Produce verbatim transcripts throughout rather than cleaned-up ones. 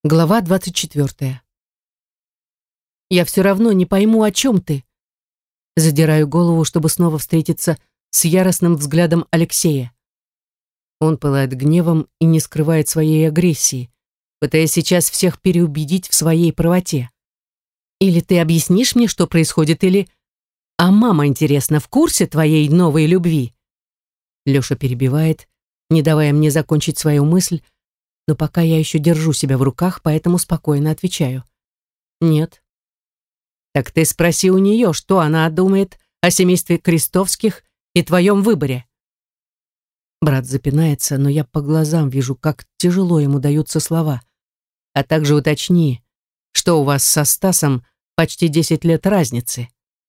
Глава двадцать четвертая. «Я все равно не пойму, о чем ты». Задираю голову, чтобы снова встретиться с яростным взглядом Алексея. Он пылает гневом и не скрывает своей агрессии, пытаясь сейчас всех переубедить в своей правоте. «Или ты объяснишь мне, что происходит, или... А мама, интересно, в курсе твоей новой любви?» Леша перебивает, не давая мне закончить свою мысль, но пока я еще держу себя в руках, поэтому спокойно отвечаю. Нет. Так ты спроси у нее, что она думает о семействе Крестовских и твоем выборе. Брат запинается, но я по глазам вижу, как тяжело ему даются слова. А также уточни, что у вас со Стасом почти десять лет разницы.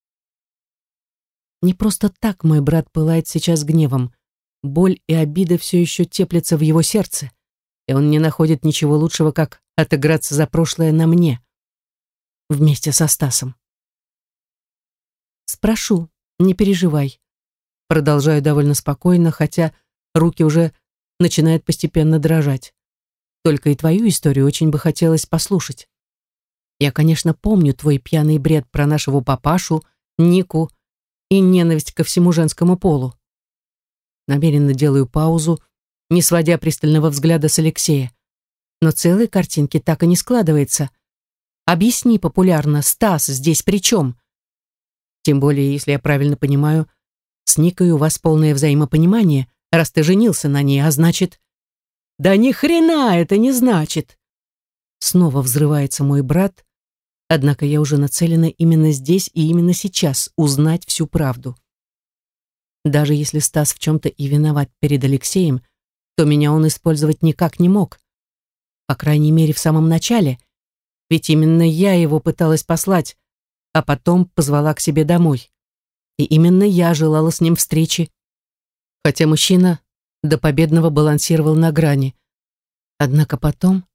Не просто так мой брат пылает сейчас гневом. Боль и обида все еще теплятся в его сердце, и он не находит ничего лучшего, как отыграться за прошлое на мне, вместе со Стасом. «Спрошу, не переживай». Продолжаю довольно спокойно, хотя руки уже начинают постепенно дрожать. Только и твою историю очень бы хотелось послушать. Я, конечно, помню твой пьяный бред про нашего папашу, Нику и ненависть ко всему женскому полу. Намеренно делаю паузу, не сводя пристального взгляда с Алексея. Но целой картинки так и не складывается. Объясни популярно, Стас здесь при чем? Тем более, если я правильно понимаю, с Никой у вас полное взаимопонимание, раз ты женился на ней, а значит... Да ни хрена это не значит! Снова взрывается мой брат, однако я уже нацелена именно здесь и именно сейчас узнать всю правду. Даже если Стас в чем-то и виноват перед Алексеем, то меня он использовать никак не мог. По крайней мере, в самом начале. Ведь именно я его пыталась послать, а потом позвала к себе домой. И именно я желала с ним встречи. Хотя мужчина до победного балансировал на грани. Однако потом...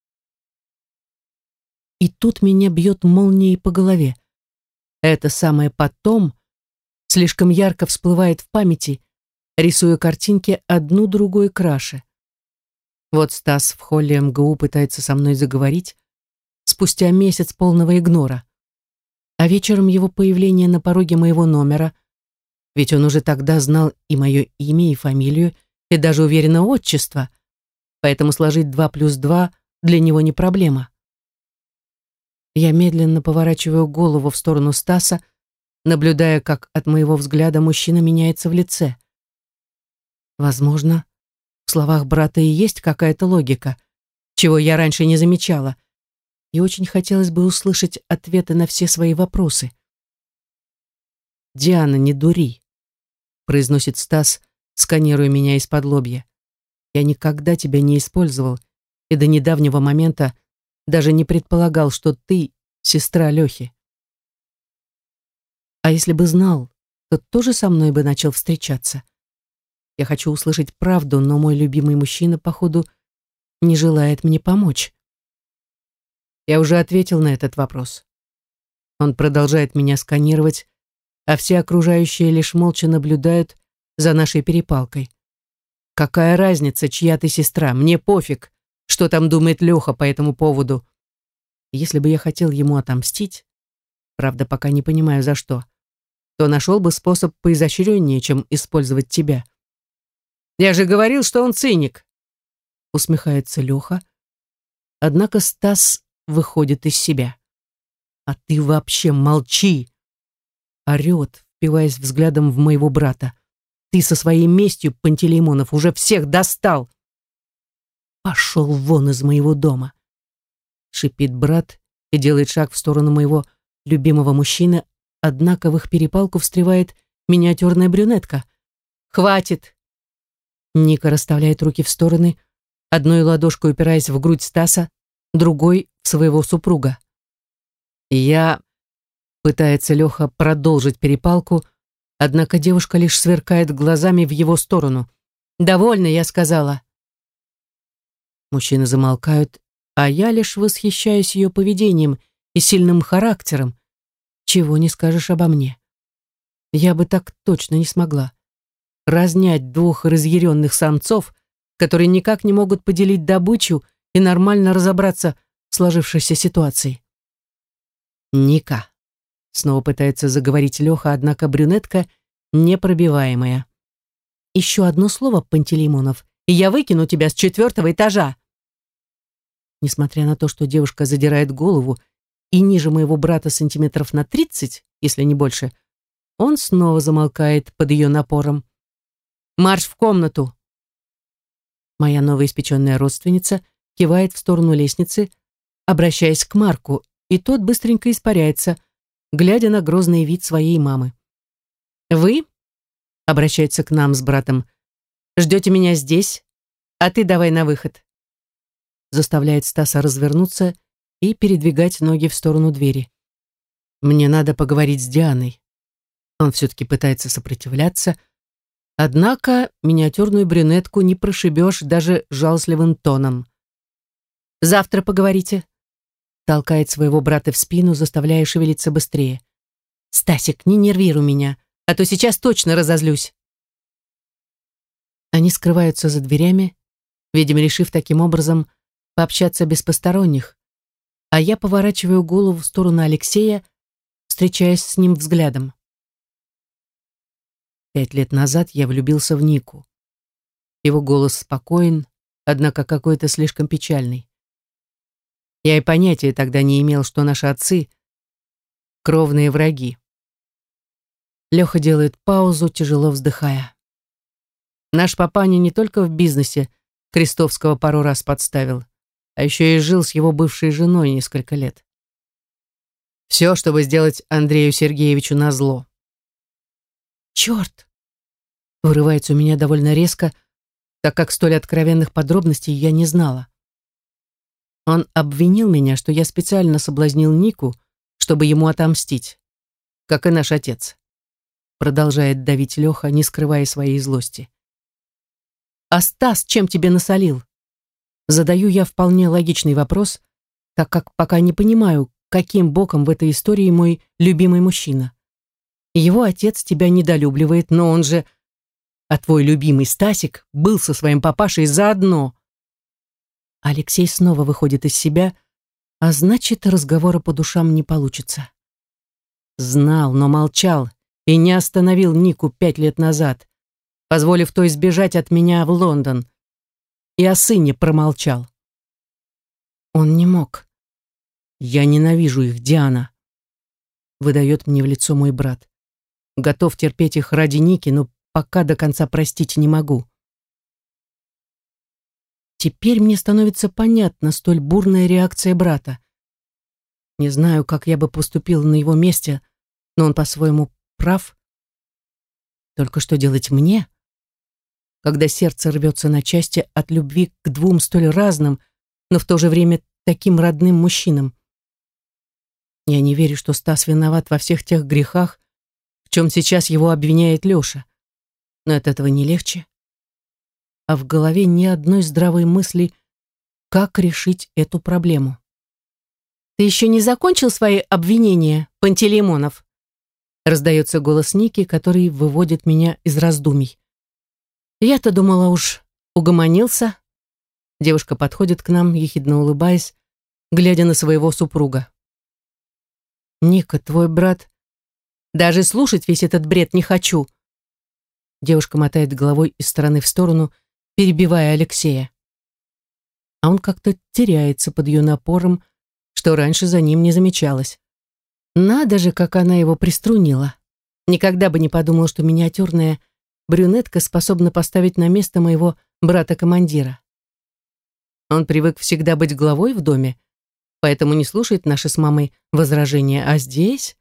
И тут меня бьет молнией по голове. Это самое «потом» слишком ярко всплывает в памяти, рисуя картинки одну другой краше. Вот Стас в холле эм гэ у пытается со мной заговорить спустя месяц полного игнора. А вечером его появление на пороге моего номера, ведь он уже тогда знал и мое имя, и фамилию, и даже уверенно отчество, поэтому сложить два плюс два для него не проблема. Я медленно поворачиваю голову в сторону Стаса, наблюдая, как от моего взгляда мужчина меняется в лице. Возможно, в словах брата и есть какая-то логика, чего я раньше не замечала, и очень хотелось бы услышать ответы на все свои вопросы. «Диана, не дури», — произносит Стас, сканируя меня из-под лобья. «Я никогда тебя не использовал и до недавнего момента даже не предполагал, что ты сестра Лехи. А если бы знал, то тоже со мной бы начал встречаться. Я хочу услышать правду, но мой любимый мужчина, походу, не желает мне помочь». Я уже ответил на этот вопрос. Он продолжает меня сканировать, а все окружающие лишь молча наблюдают за нашей перепалкой. Какая разница, чья ты сестра? Мне пофиг, что там думает Леха по этому поводу. Если бы я хотел ему отомстить, правда, пока не понимаю за что, то нашел бы способ поизощреннее, чем использовать тебя. «Я же говорил, что он циник!» Усмехается Леха. Однако Стас выходит из себя. «А ты вообще молчи!» Орет, впиваясь взглядом в моего брата. «Ты со своей местью, Пантелеймонов, уже всех достал!» «Пошел вон из моего дома!» Шипит брат и делает шаг в сторону моего любимого мужчины, однако в их перепалку встревает миниатюрная брюнетка. «Хватит!» Ника расставляет руки в стороны, одной ладошкой упираясь в грудь Стаса, другой — в своего супруга. «Я...» — пытается Леха продолжить перепалку, однако девушка лишь сверкает глазами в его сторону. «Довольно, я сказала». Мужчины замолкают, а я лишь восхищаюсь ее поведением и сильным характером. Чего не скажешь обо мне. Я бы так точно не смогла. Разнять двух разъяренных самцов, которые никак не могут поделить добычу и нормально разобраться сложившейся ситуации. «Ника», — снова пытается заговорить Леха, однако брюнетка непробиваемая. «Еще одно слово, Пантелеймонов, и я выкину тебя с четвертого этажа». Несмотря на то, что девушка задирает голову и ниже моего брата сантиметров на тридцать, если не больше, он снова замолкает под ее напором. «Марш в комнату!» Моя новоиспеченная родственница кивает в сторону лестницы, обращаясь к Марку, и тот быстренько испаряется, глядя на грозный вид своей мамы. «Вы?» — обращается к нам с братом. «Ждете меня здесь, а ты давай на выход». Заставляет Стаса развернуться и передвигать ноги в сторону двери. «Мне надо поговорить с Дианой». Он все-таки пытается сопротивляться, однако миниатюрную брюнетку не прошибешь даже жалостливым тоном. «Завтра поговорите», — толкает своего брата в спину, заставляя шевелиться быстрее. «Стасик, не нервируй меня, а то сейчас точно разозлюсь». Они скрываются за дверями, видимо, решив таким образом пообщаться без посторонних, а я поворачиваю голову в сторону Алексея, встречаясь с ним взглядом. Пять лет назад я влюбился в Нику. Его голос спокоен, однако какой-то слишком печальный. Я и понятия тогда не имел, что наши отцы — кровные враги. Леха делает паузу, тяжело вздыхая. Наш папаня не только в бизнесе Крестовского пару раз подставил, а еще и жил с его бывшей женой несколько лет. Все, чтобы сделать Андрею Сергеевичу назло. «Черт!» — вырывается у меня довольно резко, так как столь откровенных подробностей я не знала. Он обвинил меня, что я специально соблазнил Нику, чтобы ему отомстить, как и наш отец. Продолжает давить Леха, не скрывая своей злости. «А Стас чем тебе насолил?» Задаю я вполне логичный вопрос, так как пока не понимаю, каким боком в этой истории мой любимый мужчина. Его отец тебя недолюбливает, но он же... А твой любимый Стасик был со своим папашей заодно. Алексей снова выходит из себя, а значит, разговора по душам не получится. Знал, но молчал и не остановил Нику пять лет назад, позволив той сбежать от меня в Лондон. И о сыне промолчал. Он не мог. «Я ненавижу их, Диана», — выдает мне в лицо мой брат. «Готов терпеть их ради Ники, но пока до конца простить не могу». Теперь мне становится понятна столь бурная реакция брата. Не знаю, как я бы поступил на его месте, но он по-своему прав. Только что делать мне, когда сердце рвется на части от любви к двум столь разным, но в то же время таким родным мужчинам? Я не верю, что Стас виноват во всех тех грехах, в чем сейчас его обвиняет Леша. Но от этого не легче. А в голове ни одной здравой мысли, как решить эту проблему. «Ты еще не закончил свои обвинения, Пантелеймонов?» Раздается голос Ники, который выводит меня из раздумий. Я-то думала уж угомонился. Девушка подходит к нам, ехидно улыбаясь, глядя на своего супруга. «Ника, твой брат...» «Даже слушать весь этот бред не хочу!» Девушка мотает головой из стороны в сторону, перебивая Алексея. А он как-то теряется под ее напором, что раньше за ним не замечалось. Надо же, как она его приструнила. Никогда бы не подумал, что миниатюрная брюнетка способна поставить на место моего брата-командира. Он привык всегда быть главой в доме, поэтому не слушает наши с мамой возражения, а здесь...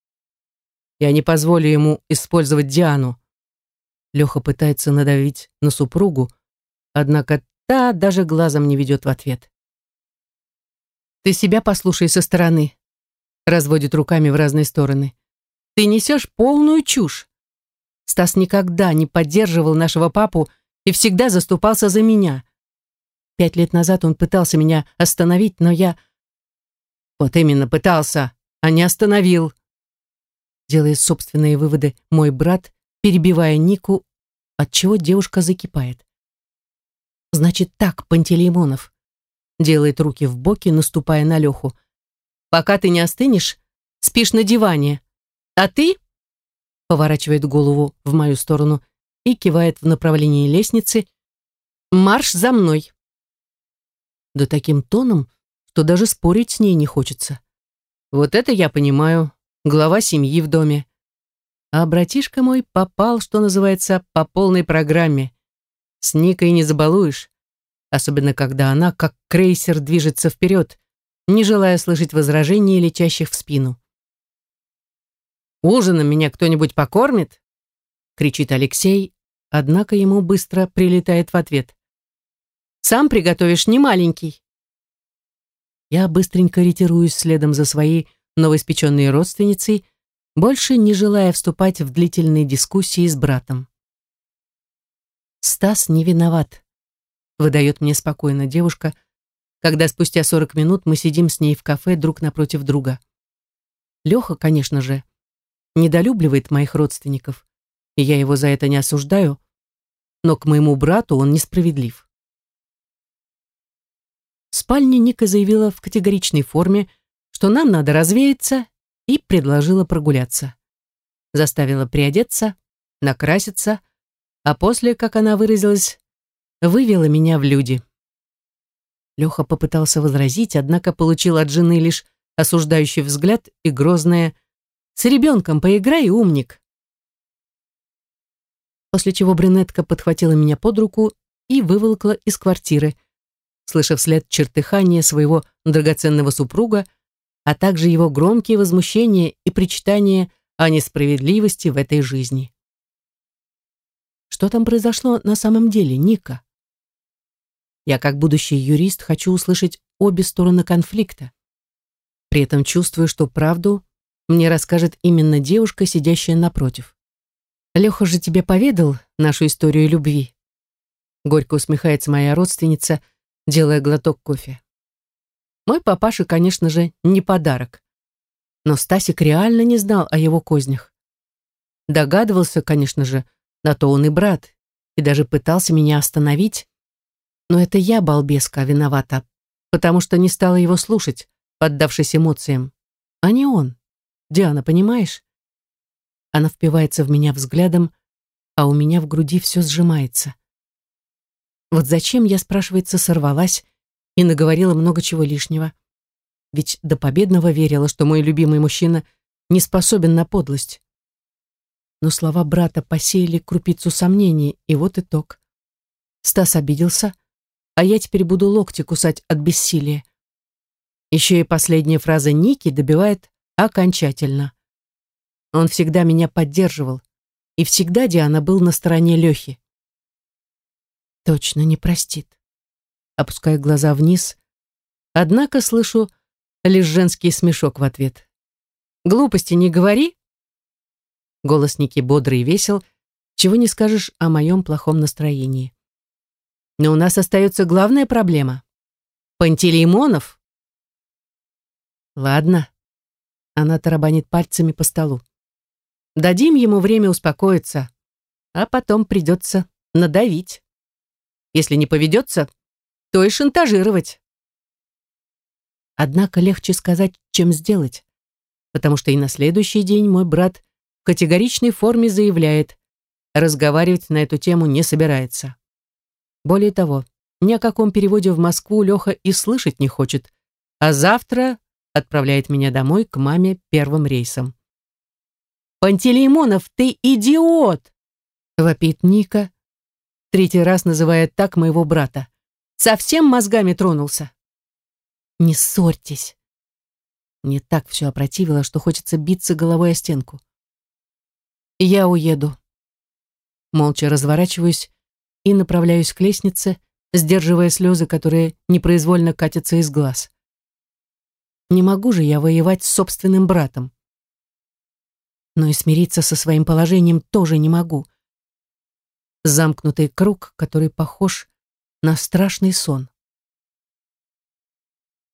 Я не позволю ему использовать Диану. Леха пытается надавить на супругу, однако та даже глазом не ведет в ответ. «Ты себя послушай со стороны», — разводит руками в разные стороны. «Ты несешь полную чушь. Стас никогда не поддерживал нашего папу и всегда заступался за меня. Пять лет назад он пытался меня остановить, но я...» «Вот именно пытался, а не остановил», — делает собственные выводы мой брат, перебивая Нику, отчего девушка закипает. «Значит так, Пантелеймонов, делает руки в боки, наступая на Леху. «Пока ты не остынешь, спишь на диване. А ты?» Поворачивает голову в мою сторону и кивает в направлении лестницы. «Марш за мной!» Да таким тоном, что даже спорить с ней не хочется. Вот это я понимаю, глава семьи в доме. А братишка мой попал, что называется, по полной программе. С Никой не забалуешь, особенно когда она, как крейсер, движется вперед, не желая слышать возражений, летящих в спину. «Ужином меня кто-нибудь покормит?» — кричит Алексей, однако ему быстро прилетает в ответ. «Сам приготовишь, не маленький». Я быстренько ретируюсь следом за своей новоиспеченной родственницей, больше не желая вступать в длительные дискуссии с братом. «Стас не виноват», — выдает мне спокойно девушка, когда спустя сорок минут мы сидим с ней в кафе друг напротив друга. Леха, конечно же, недолюбливает моих родственников, и я его за это не осуждаю, но к моему брату он несправедлив. В спальне Ника заявила в категоричной форме, что нам надо развеяться, и предложила прогуляться. Заставила приодеться, накраситься, а после, как она выразилась, вывела меня в люди. Леха попытался возразить, однако получил от жены лишь осуждающий взгляд и грозное «С ребенком поиграй, умник!». После чего брюнетка подхватила меня под руку и выволокла из квартиры, слыша вслед чертыхание своего драгоценного супруга, а также его громкие возмущения и причитания о несправедливости в этой жизни. Что там произошло на самом деле, Ника? Я, как будущий юрист, хочу услышать обе стороны конфликта. При этом чувствую, что правду мне расскажет именно девушка, сидящая напротив. «Леха же тебе поведал нашу историю любви?» Горько усмехается моя родственница, делая глоток кофе. Мой папаша, конечно же, не подарок. Но Стасик реально не знал о его кознях. Догадывался, конечно же, на то он и брат, и даже пытался меня остановить. Но это я, балбеска, виновата, потому что не стала его слушать, поддавшись эмоциям. А не он. Диана, понимаешь? Она впивается в меня взглядом, а у меня в груди все сжимается. Вот зачем я, спрашивается, сорвалась и наговорила много чего лишнего? Ведь до победного верила, что мой любимый мужчина не способен на подлость. Но слова брата посеяли крупицу сомнений, и вот итог. Стас обиделся, а я теперь буду локти кусать от бессилия. Еще и последняя фраза Ники добивает окончательно. Он всегда меня поддерживал, и всегда Диана был на стороне Лехи. Точно не простит. Опускаю глаза вниз, однако слышу лишь женский смешок в ответ. «Глупости не говори!» Голос Ники бодрый и весел, чего не скажешь о моем плохом настроении. Но у нас остается главная проблема. Пантелеймонов. Ладно. Она тарабанит пальцами по столу. Дадим ему время успокоиться, а потом придется надавить. Если не поведется, то и шантажировать. Однако легче сказать, чем сделать, потому что и на следующий день мой брат в категоричной форме заявляет, разговаривать на эту тему не собирается. Более того, ни о каком переводе в Москву Леха и слышать не хочет, а завтра отправляет меня домой к маме первым рейсом. «Пантелеймонов, ты идиот!» — вопит Ника, третий раз называет так моего брата. «Совсем мозгами тронулся?» «Не ссорьтесь!» Мне так все опротивило, что хочется биться головой о стенку. «Я уеду». Молча разворачиваюсь и направляюсь к лестнице, сдерживая слезы, которые непроизвольно катятся из глаз. Не могу же я воевать с собственным братом. Но и смириться со своим положением тоже не могу. Замкнутый круг, который похож на страшный сон.